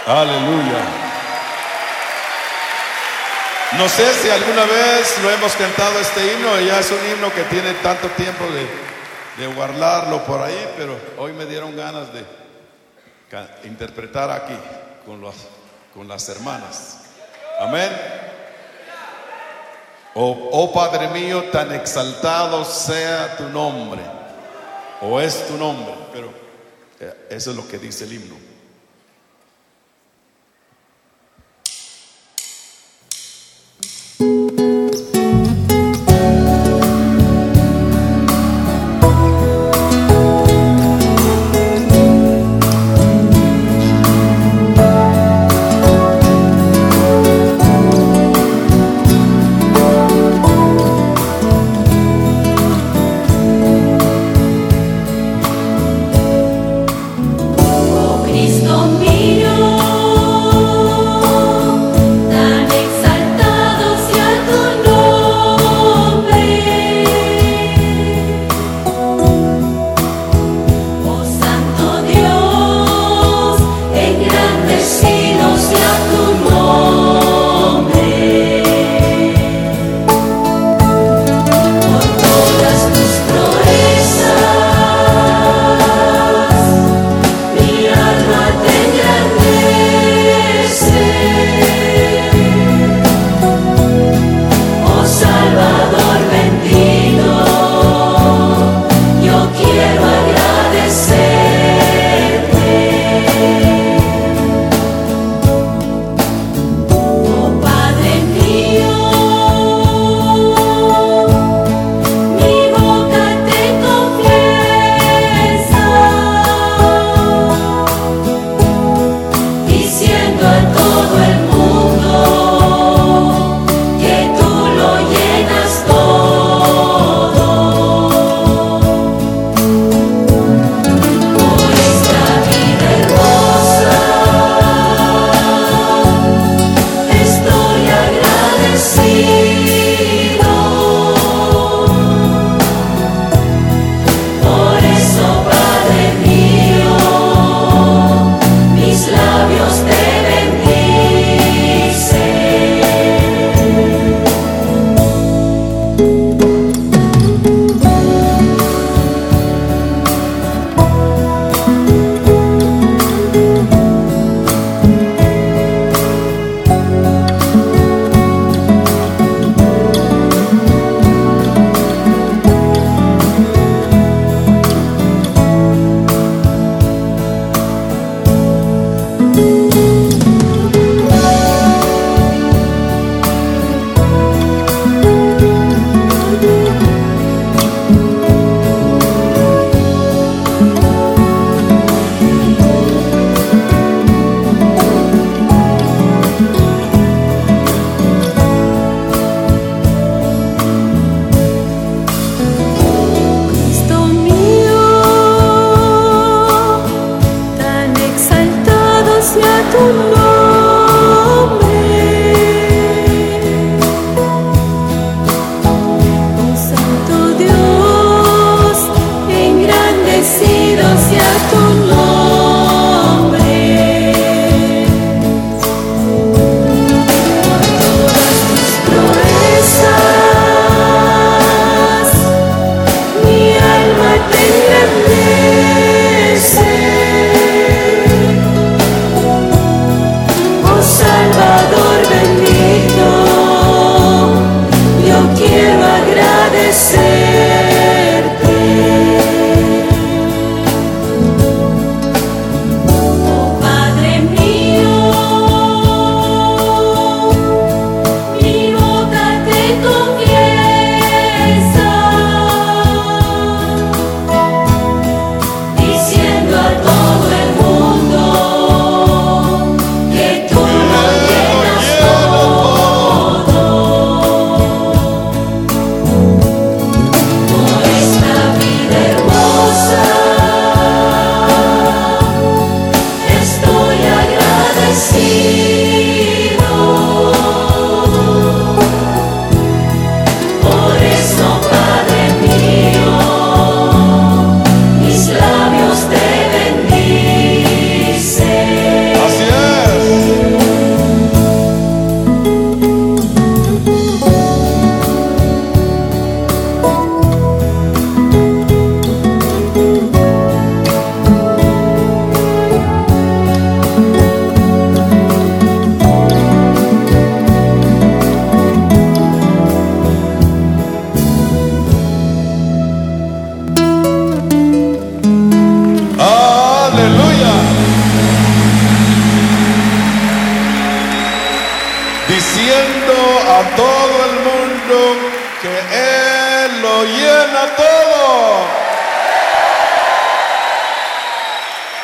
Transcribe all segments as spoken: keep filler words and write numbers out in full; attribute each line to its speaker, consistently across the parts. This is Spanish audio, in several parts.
Speaker 1: Aleluya. No sé si alguna vez lo hemos cantado este himno. Ya es un himno que tiene tanto tiempo de, de guardarlo por ahí, pero hoy me dieron ganas de interpretar aquí con, los, con las hermanas. Amén. Oh, oh Padre mío, tan exaltado sea tu nombre, o es tu nombre, pero eso es lo que dice el himno.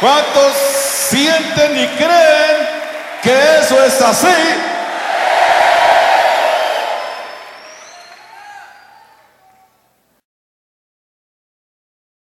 Speaker 1: ¿Cuántos sienten y creen que eso es así?